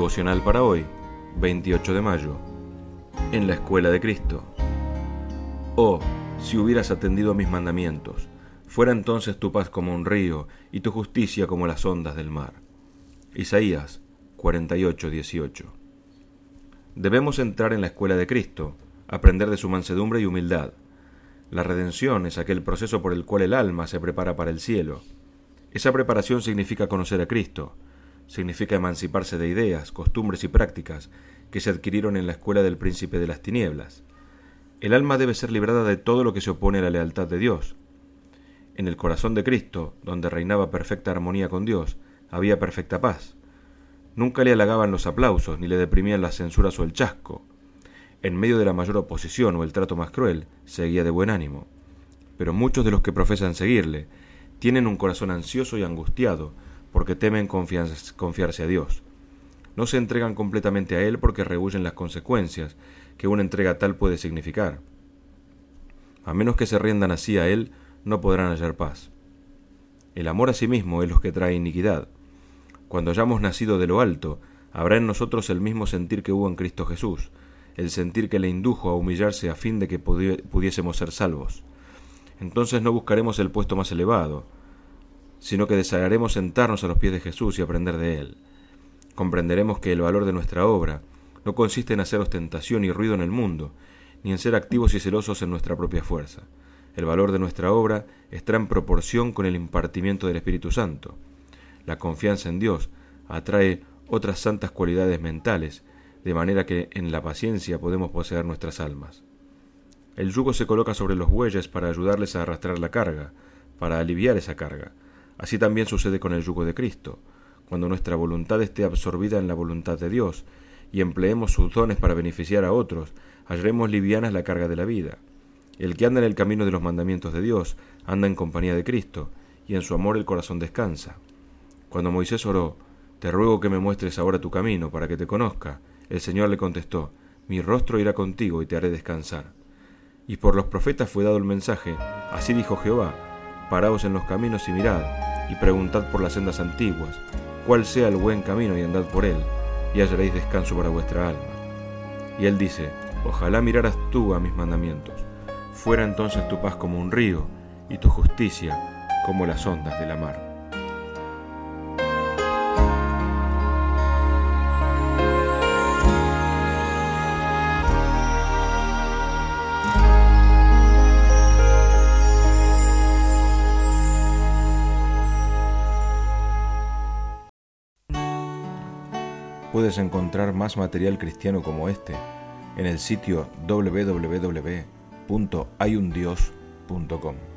Devocional para hoy, 28 de mayo. En la escuela de Cristo. Oh, si hubieras atendido a mis mandamientos, fuera entonces tu paz como un río y tu justicia como las ondas del mar. Isaías 48:18. Debemos entrar en la escuela de Cristo, aprender de su mansedumbre y humildad. La redención es aquel proceso por el cual el alma se prepara para el cielo. Esa preparación significa conocer a Cristo, significa emanciparse de ideas, costumbres y prácticas que se adquirieron en la escuela del príncipe de las tinieblas. El alma debe ser librada de todo lo que se opone a la lealtad de Dios. En el corazón de Cristo, donde reinaba perfecta armonía con Dios, había perfecta paz. Nunca le halagaban los aplausos, ni le deprimían las censuras o el chasco. En medio de la mayor oposición o el trato más cruel, seguía de buen ánimo. Pero muchos de los que profesan seguirle tienen un corazón ansioso y angustiado, porque temen confiarse a Dios. No se entregan completamente a Él porque rehuyen las consecuencias que una entrega tal puede significar. A menos que se rindan así a Él, no podrán hallar paz. El amor a sí mismo es lo que trae iniquidad. Cuando hayamos nacido de lo alto, habrá en nosotros el mismo sentir que hubo en Cristo Jesús, el sentir que le indujo a humillarse a fin de que pudiésemos ser salvos. Entonces no buscaremos el puesto más elevado, sino que desearemos sentarnos a los pies de Jesús y aprender de Él. Comprenderemos que el valor de nuestra obra no consiste en hacer ostentación y ruido en el mundo, ni en ser activos y celosos en nuestra propia fuerza. El valor de nuestra obra está en proporción con el impartimiento del Espíritu Santo. La confianza en Dios atrae otras santas cualidades mentales, de manera que en la paciencia podemos poseer nuestras almas. El yugo se coloca sobre los bueyes para ayudarles a arrastrar la carga, para aliviar esa carga. Así también sucede con el yugo de Cristo. Cuando nuestra voluntad esté absorbida en la voluntad de Dios y empleemos sus dones para beneficiar a otros, hallaremos livianas la carga de la vida. El que anda en el camino de los mandamientos de Dios anda en compañía de Cristo, y en su amor el corazón descansa. Cuando Moisés oró, «Te ruego que me muestres ahora tu camino para que te conozca», el Señor le contestó, «Mi rostro irá contigo y te haré descansar». Y por los profetas fue dado el mensaje, «Así dijo Jehová, paraos en los caminos y mirad, y preguntad por las sendas antiguas, cuál sea el buen camino y andad por él, y hallaréis descanso para vuestra alma». Y él dice, «Ojalá miraras tú a mis mandamientos, fuera entonces tu paz como un río, y tu justicia como las ondas de la mar». Puedes encontrar más material cristiano como este en el sitio www.hayundios.com.